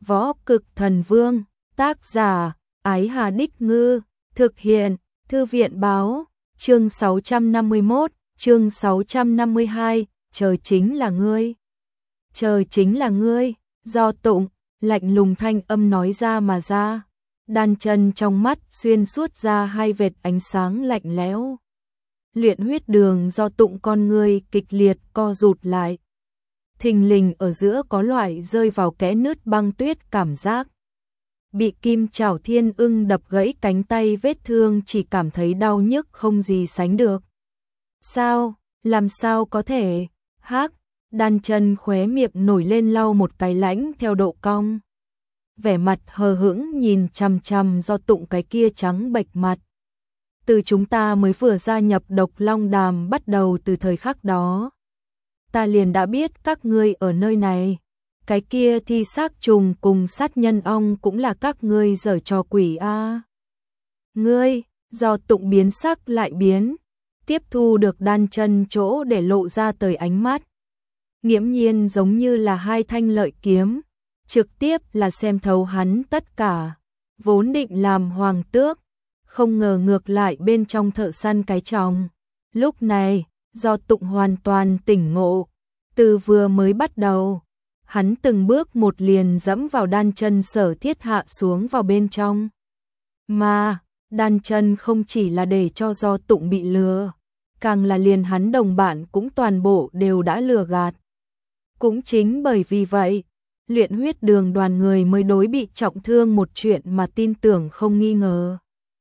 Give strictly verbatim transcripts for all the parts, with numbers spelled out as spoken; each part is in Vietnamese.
Võ Cực Thần Vương, tác giả, Ái Hà Đích Ngư, thực hiện, Thư viện Báo, chương sáu trăm năm mươi mốt, chương sáu trăm năm mươi hai, trời chính là ngươi. Trời chính là ngươi, do Tụng, lạnh lùng thanh âm nói ra mà ra. Đan chân trong mắt xuyên suốt ra hai vệt ánh sáng lạnh lẽo. Luyện huyết đường do Tụng con ngươi kịch liệt co rụt lại. Thình lình ở giữa có loại rơi vào kẽ nứt băng tuyết cảm giác. Bị kim chảo thiên ưng đập gãy cánh tay vết thương chỉ cảm thấy đau nhức không gì sánh được. Sao, làm sao có thể, hắc, Đan chân khóe miệng nổi lên lau một cái lãnh theo độ cong. Vẻ mặt hờ hững nhìn chằm chằm do Tụng cái kia trắng bệch mặt. Từ chúng ta mới vừa gia nhập Độc Long Đàm bắt đầu từ thời khắc đó. Ta liền đã biết các ngươi ở nơi này. Cái kia thi xác trùng cùng sát nhân ong cũng là các ngươi giở trò quỷ a. À. Ngươi, do Tụng biến sắc lại biến, tiếp thu được đan chân chỗ để lộ ra tới ánh mắt. Nghiễm nhiên giống như là hai thanh lợi kiếm, trực tiếp là xem thấu hắn tất cả. Vốn định làm hoàng tước, không ngờ ngược lại bên trong thợ săn cái chồng. Lúc này, do Tụng hoàn toàn tỉnh ngộ, từ vừa mới bắt đầu, hắn từng bước một liền dẫm vào đan chân sở thiết hạ xuống vào bên trong. Mà, đan chân không chỉ là để cho do Tụng bị lừa, càng là liền hắn đồng bạn cũng toàn bộ đều đã lừa gạt. Cũng chính bởi vì vậy, luyện huyết đường đoàn người mới đối bị trọng thương một chuyện mà tin tưởng không nghi ngờ.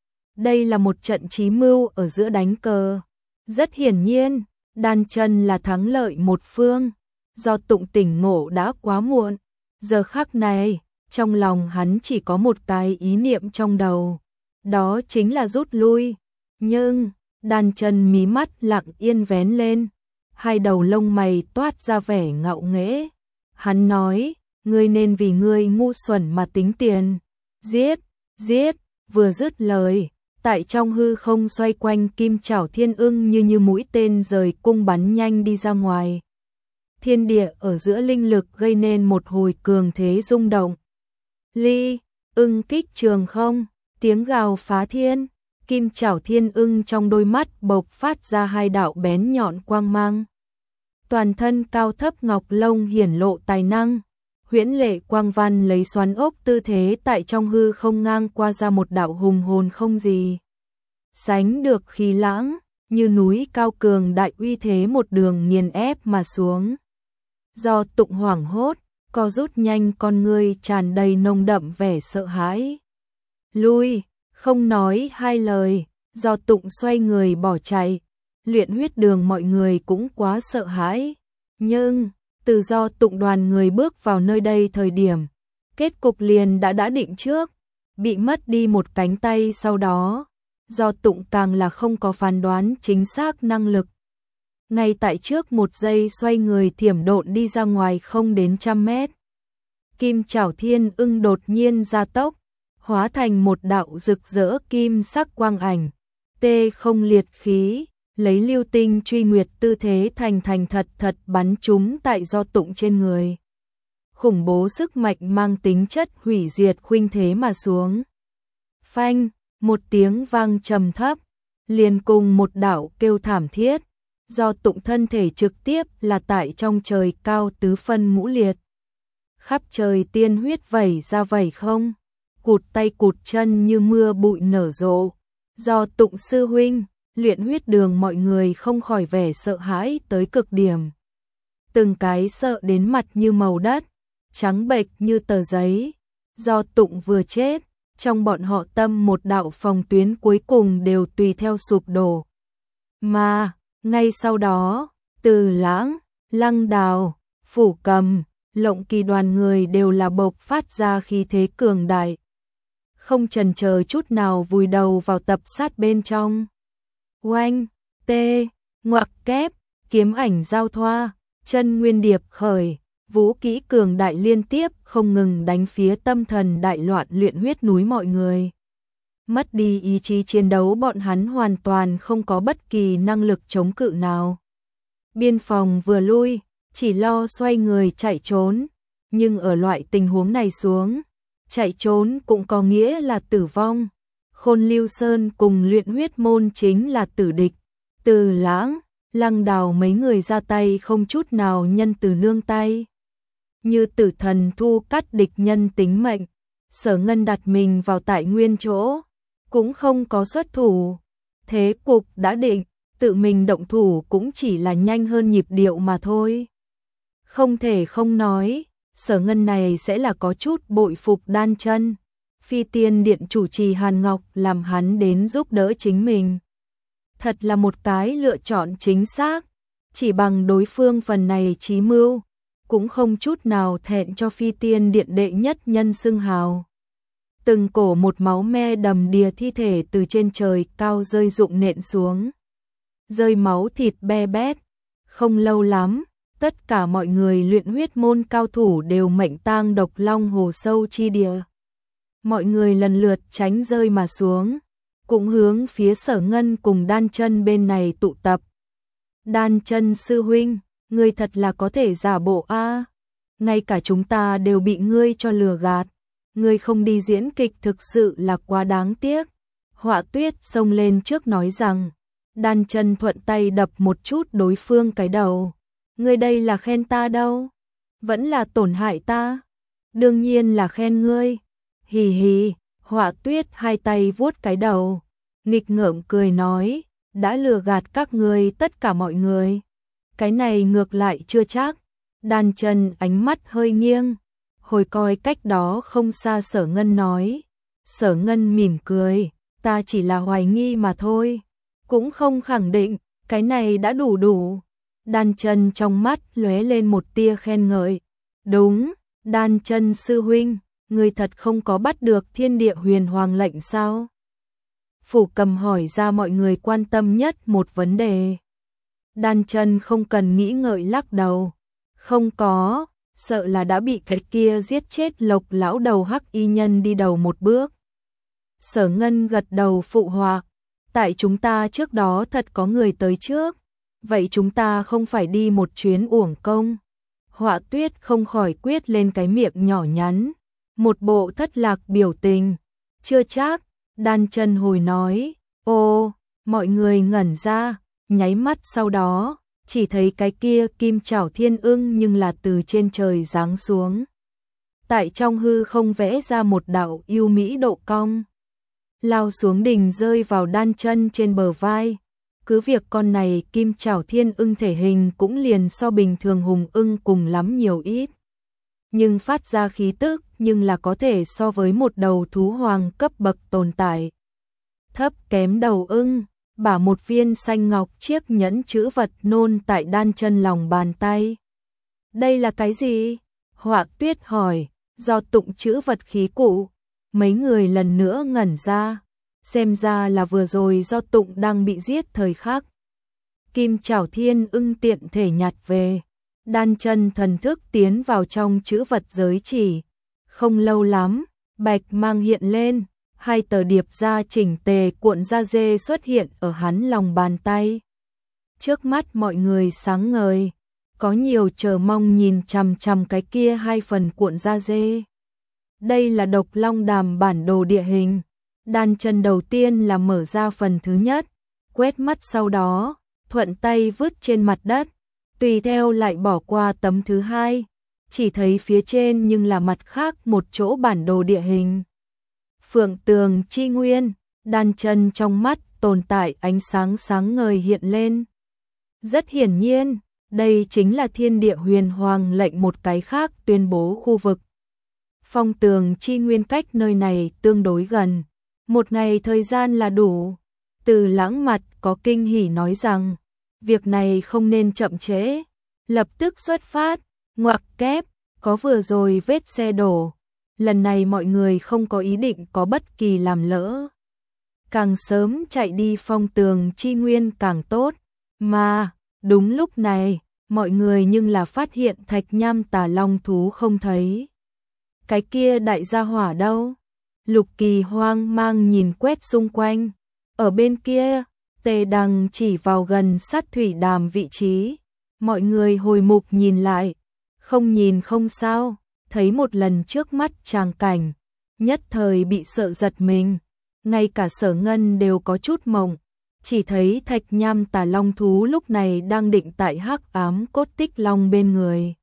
Đây là một trận chí mưu ở giữa đánh cờ. Rất hiển nhiên, đan chân là thắng lợi một phương. Do Tụng tỉnh ngộ đã quá muộn. Giờ khắc này, trong lòng hắn chỉ có một cái ý niệm trong đầu. Đó chính là rút lui. Nhưng, đan chân mí mắt lặng yên vén lên. Hai đầu lông mày toát ra vẻ ngạo nghễ. Hắn nói, ngươi nên vì ngươi ngu xuẩn mà tính tiền. Giết, giết, vừa dứt lời. Tại trong hư không xoay quanh kim chảo thiên ưng như như mũi tên rời cung bắn nhanh đi ra ngoài. Thiên địa ở giữa linh lực gây nên một hồi cường thế rung động. Ly, ưng kích trường không, tiếng gào phá thiên, kim chảo thiên ưng trong đôi mắt bộc phát ra hai đạo bén nhọn quang mang. Toàn thân cao thấp ngọc lông hiển lộ tài năng, huyễn lệ quang văn lấy xoắn ốc tư thế tại trong hư không ngang qua ra một đạo hùng hồn không gì sánh được khí lãng, như núi cao cường đại uy thế một đường nghiền ép mà xuống. Do Tụng hoảng hốt, co rút nhanh con ngươi tràn đầy nồng đậm vẻ sợ hãi. Lui, không nói hai lời, do Tụng xoay người bỏ chạy. Luyện huyết đường mọi người cũng quá sợ hãi. Nhưng, từ do Tụng đoàn người bước vào nơi đây thời điểm, kết cục liền đã đã định trước, bị mất đi một cánh tay sau đó. Do Tụng càng là không có phán đoán chính xác năng lực. Ngay tại trước một giây xoay người thiểm độn đi ra ngoài không đến trăm mét. Kim chảo thiên ưng đột nhiên gia tốc, hóa thành một đạo rực rỡ kim sắc quang ảnh. Tê không liệt khí, lấy lưu tinh truy nguyệt tư thế thành thành thật thật bắn chúng tại do Tụng trên người. Khủng bố sức mạnh mang tính chất hủy diệt khuynh thế mà xuống. Phanh, một tiếng vang trầm thấp, liền cùng một đạo kêu thảm thiết. Do Tụng thân thể trực tiếp là tại trong trời cao tứ phân ngũ liệt. Khắp trời tiên huyết vẩy ra vẩy không, cụt tay cụt chân như mưa bụi nở rộ. Do Tụng sư huynh, luyện huyết đường mọi người không khỏi vẻ sợ hãi tới cực điểm. Từng cái sợ đến mặt như màu đất, trắng bệch như tờ giấy. Do Tụng vừa chết, trong bọn họ tâm một đạo phòng tuyến cuối cùng đều tùy theo sụp đổ. Mà, ngay sau đó, Từ Lãng, Lăng Đào, Phủ Cầm, Lộng Kỳ đoàn người đều là bộc phát ra khí thế cường đại. Không chần chờ chút nào vùi đầu vào tập sát bên trong. Oanh, tê, ngoặc kép, kiếm ảnh giao thoa, chân nguyên điệp khởi, vũ kỹ cường đại liên tiếp không ngừng đánh phía tâm thần đại loạn luyện huyết núi mọi người. Mất đi ý chí chiến đấu bọn hắn hoàn toàn không có bất kỳ năng lực chống cự nào. Biên phòng vừa lui, chỉ lo xoay người chạy trốn. nhưng ở loại tình huống này xuống, chạy trốn cũng có nghĩa là tử vong. Khôn Lưu Sơn cùng Luyện Huyết Môn chính là tử địch. Từ Lãng, Lăng Đào mấy người ra tay không chút nào nhân từ nương tay. Như tử thần thu cắt địch nhân tính mệnh, Sở Ngân đặt mình vào tại nguyên chỗ, cũng không có xuất thủ. Thế cục đã định, tự mình động thủ cũng chỉ là nhanh hơn nhịp điệu mà thôi. Không thể không nói, Sở Ngân này sẽ là có chút bội phục Đan Chân. Phi Tiên Điện chủ trì Hàn Ngọc làm hắn đến giúp đỡ chính mình. Thật là một cái lựa chọn chính xác, chỉ bằng đối phương phần này trí mưu, cũng không chút nào thẹn cho Phi Tiên Điện đệ nhất nhân xưng hào. Từng cổ một máu me đầm đìa thi thể từ trên trời cao rơi rụng nện xuống. Rơi máu thịt be bét, không lâu lắm, tất cả mọi người Luyện Huyết Môn cao thủ đều mệnh tang độc long hồ sâu chi địa. Mọi người lần lượt tránh rơi mà xuống, cũng hướng phía Sở Ngân cùng Đan Chân bên này tụ tập. Đan Chân sư huynh, ngươi thật là có thể giả bộ a, ngay cả chúng ta đều bị ngươi cho lừa gạt, ngươi không đi diễn kịch thực sự là quá đáng tiếc. Họa Tuyết xông lên trước nói rằng, Đan Chân thuận tay đập một chút đối phương cái đầu. Ngươi đây là khen ta đâu, vẫn là tổn hại ta? Đương nhiên là khen ngươi. Hì hì, Họa Tuyết hai tay vuốt cái đầu, nghịch ngợm cười nói, đã lừa gạt các ngươi tất cả mọi người. Cái này ngược lại chưa chắc. Đan Chân ánh mắt hơi nghiêng, hồi coi cách đó không xa Sở Ngân nói. Sở Ngân mỉm cười, ta chỉ là hoài nghi mà thôi, cũng không khẳng định, cái này đã đủ đủ. Đan Chân trong mắt lóe lên một tia khen ngợi. Đúng, Đan Chân sư huynh, ngươi thật không có bắt được Thiên Địa Huyền Hoàng lệnh sao? Phủ Cầm hỏi ra mọi người quan tâm nhất một vấn đề. Đan Chân không cần nghĩ ngợi lắc đầu. Không có, sợ là đã bị cái kia giết chết Lộc lão đầu hắc y nhân đi đầu một bước. Sở Ngân gật đầu phụ họa, tại chúng ta trước đó thật có người tới trước, vậy chúng ta không phải đi một chuyến uổng công. Họa Tuyết không khỏi quyết lên cái miệng nhỏ nhắn, một bộ thất lạc biểu tình. Chưa chắc, Đan Chân hồi nói. Ô, mọi người ngẩn ra, nháy mắt sau đó, chỉ thấy cái kia kim chảo thiên ưng nhưng là từ trên trời giáng xuống. Tại trong hư không vẽ ra một đạo yêu mỹ độ cong, lao xuống đỉnh rơi vào Đan Chân trên bờ vai. Cứ việc con này kim chảo thiên ưng thể hình cũng liền so bình thường hùng ưng cùng lắm nhiều ít, nhưng phát ra khí tức nhưng là có thể so với một đầu thú hoàng cấp bậc tồn tại. Thấp kém đầu ưng, bả một viên xanh ngọc chiếc nhẫn chữ vật nôn tại Đan Chân lòng bàn tay. Đây là cái gì? Họa Tuyết hỏi. Do tụng chữ vật khí cụ. Mấy người lần nữa ngẩn ra, xem ra là vừa rồi do tụng đang bị giết thời khắc. Kim chảo thiên ưng tiện thể nhặt về. Đan Chân thần thức tiến vào trong chữ vật giới chỉ. Không lâu lắm, bạch mang hiện lên, hai tờ điệp ra chỉnh tề cuộn da dê xuất hiện ở hắn lòng bàn tay. Trước mắt mọi người sáng ngời, có nhiều chờ mong nhìn chằm chằm cái kia hai phần cuộn da dê. Đây là Độc Long Đàm bản đồ địa hình. Đan Chân đầu tiên là mở ra phần thứ nhất, quét mắt sau đó, thuận tay vứt trên mặt đất, tùy theo lại bỏ qua tấm thứ hai, chỉ thấy phía trên nhưng là mặt khác một chỗ bản đồ địa hình. Phượng Tường Chi Nguyên, Đan Chân trong mắt tồn tại ánh sáng sáng ngời hiện lên. Rất hiển nhiên, đây chính là Thiên Địa Huyền Hoàng lệnh một cái khác tuyên bố khu vực. Phong Tường Chi Nguyên cách nơi này tương đối gần, một ngày thời gian là đủ. Từ Lãng mặt có kinh hỉ nói rằng, việc này không nên chậm trễ, lập tức xuất phát. Ngoặc kép, có vừa rồi vết xe đổ, lần này mọi người không có ý định có bất kỳ làm lỡ. Càng sớm chạy đi Phong Tường Chi Nguyên càng tốt, mà đúng lúc này, mọi người nhưng là phát hiện Thạch Nham Tà Long thú không thấy. Cái kia đại gia hỏa đâu? Lục Kỳ hoang mang nhìn quét xung quanh. Ở bên kia, Tề Đằng chỉ vào gần sát thủy đàm vị trí. Mọi người hồi mục nhìn lại. Không nhìn không sao, thấy một lần trước mắt tràng cảnh, nhất thời bị sợ giật mình, ngay cả Sở Ngân đều có chút mộng, chỉ thấy thạch nham tà long thú lúc này đang định tại hắc ám cốt tích long bên người.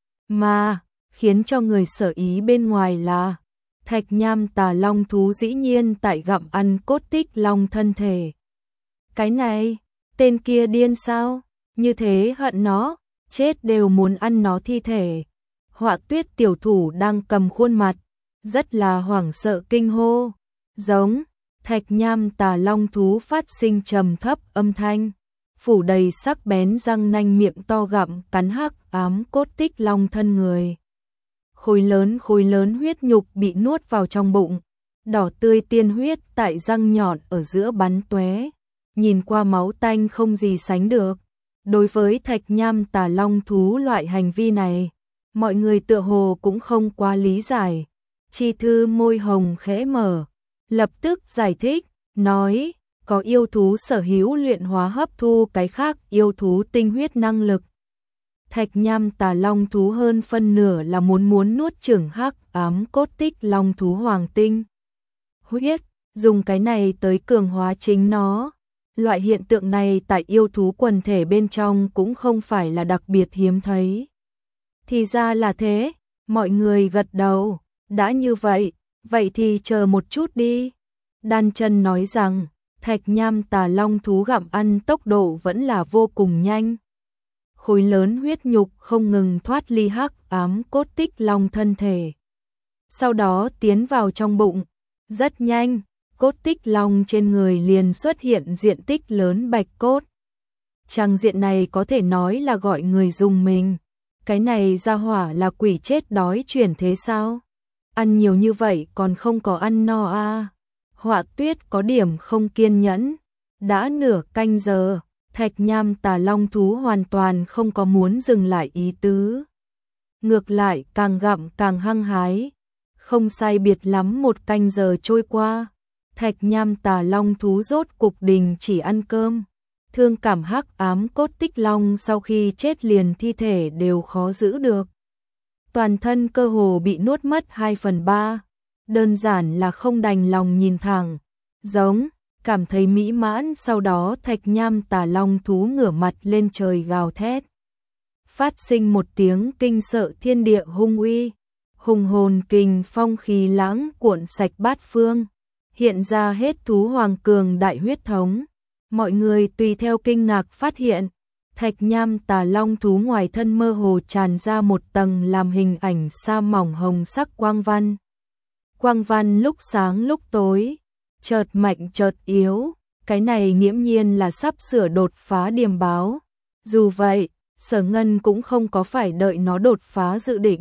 Mà, khiến cho người sở ý bên ngoài là, thạch nham tà long thú dĩ nhiên tại gặm ăn cốt tích long thân thể. Cái này, tên kia điên sao? Như thế hận nó, chết đều muốn ăn nó thi thể. Họa Tuyết tiểu thủ đang cầm khuôn mặt, rất là hoảng sợ kinh hô. Giống, thạch nham tà long thú phát sinh trầm thấp âm thanh, phủ đầy sắc bén răng nanh miệng to gặm cắn hắc ám cốt tích long thân người. Khối lớn khối lớn huyết nhục bị nuốt vào trong bụng, đỏ tươi tiên huyết tại răng nhọn ở giữa bắn tóe, nhìn qua máu tanh không gì sánh được. Đối với thạch nham tà long thú loại hành vi này, mọi người tựa hồ cũng không quá lý giải. Chi Thư môi hồng khẽ mở, lập tức giải thích, nói, có yêu thú sở hữu luyện hóa hấp thu cái khác yêu thú tinh huyết năng lực. Thạch nham tà long thú hơn phân nửa là muốn muốn nuốt chửng hắc ám cốt tích long thú hoàng tinh huyết, dùng cái này tới cường hóa chính nó. Loại hiện tượng này tại yêu thú quần thể bên trong cũng không phải là đặc biệt hiếm thấy. Thì ra là thế, mọi người gật đầu, đã như vậy, vậy thì chờ một chút đi. Đan Chân nói rằng, thạch nham tà long thú gặm ăn tốc độ vẫn là vô cùng nhanh. Khối lớn huyết nhục không ngừng thoát ly hắc ám cốt tích long thân thể. Sau đó tiến vào trong bụng, rất nhanh, cốt tích long trên người liền xuất hiện diện tích lớn bạch cốt. Trang diện này có thể nói là gọi người dùng mình. Cái này ra hỏa là quỷ chết đói chuyển thế sao? Ăn nhiều như vậy còn không có ăn no à? Họa Tuyết có điểm không kiên nhẫn. Đã nửa canh giờ, thạch nham tà long thú hoàn toàn không có muốn dừng lại ý tứ. Ngược lại càng gặm càng hăng hái. Không sai biệt lắm một canh giờ trôi qua. Thạch nham tà long thú rốt cục đình chỉ ăn cơm. Thương cảm hắc ám cốt tích long sau khi chết liền thi thể đều khó giữ được. Toàn thân cơ hồ bị nuốt mất hai phần ba. Đơn giản là không đành lòng nhìn thẳng. Giống, cảm thấy mỹ mãn, sau đó thạch nham tà long thú ngửa mặt lên trời gào thét. Phát sinh một tiếng kinh sợ thiên địa hung uy. Hùng hồn kình phong khí lãng cuộn sạch bát phương. Hiện ra hết thú hoàng cường đại huyết thống. Mọi người tùy theo kinh ngạc phát hiện, thạch nham tà long thú ngoài thân mơ hồ tràn ra một tầng làm hình ảnh sa mỏng hồng sắc quang văn. Quang văn lúc sáng lúc tối, chợt mạnh chợt yếu, cái này nghiễm nhiên là sắp sửa đột phá điềm báo. Dù vậy, Sở Ngân cũng không có phải đợi nó đột phá dự định.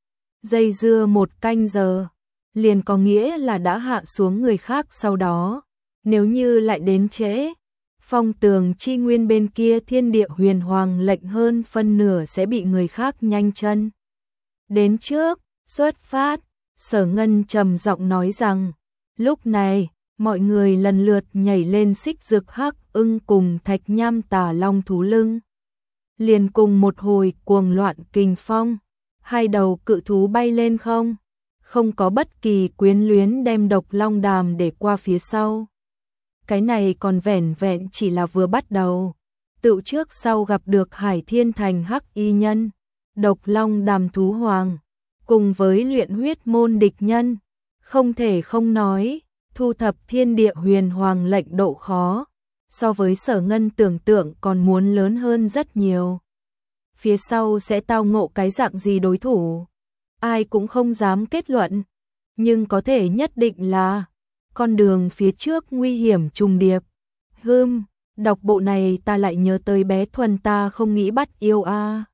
Dây dưa một canh giờ, liền có nghĩa là đã hạ xuống người khác sau đó. Nếu như lại đến trễ, phong tường chi nguyên bên kia thiên địa huyền hoàng lệnh hơn phân nửa sẽ bị người khác nhanh chân. Đến trước, xuất phát, Sở Ngân trầm giọng nói rằng, lúc này, mọi người lần lượt nhảy lên xích dược hắc ưng cùng thạch nham tà long thú lưng. Liền cùng một hồi cuồng loạn kình phong, hai đầu cự thú bay lên không, không có bất kỳ quyến luyến đem độc long đàm để qua phía sau. Cái này còn vẻn vẹn chỉ là vừa bắt đầu. Tự trước sau gặp được Hải Thiên Thành hắc y nhân, độc long đàm thú hoàng, cùng với luyện huyết môn địch nhân. Không thể không nói, thu thập thiên địa huyền hoàng lệnh độ khó, so với Sở Ngân tưởng tượng còn muốn lớn hơn rất nhiều. Phía sau sẽ tao ngộ cái dạng gì đối thủ, ai cũng không dám kết luận, nhưng có thể nhất định là con đường phía trước nguy hiểm trùng điệp. Hừm, đọc bộ này ta lại nhớ tới bé Thuần ta không nghĩ bắt yêu a. À.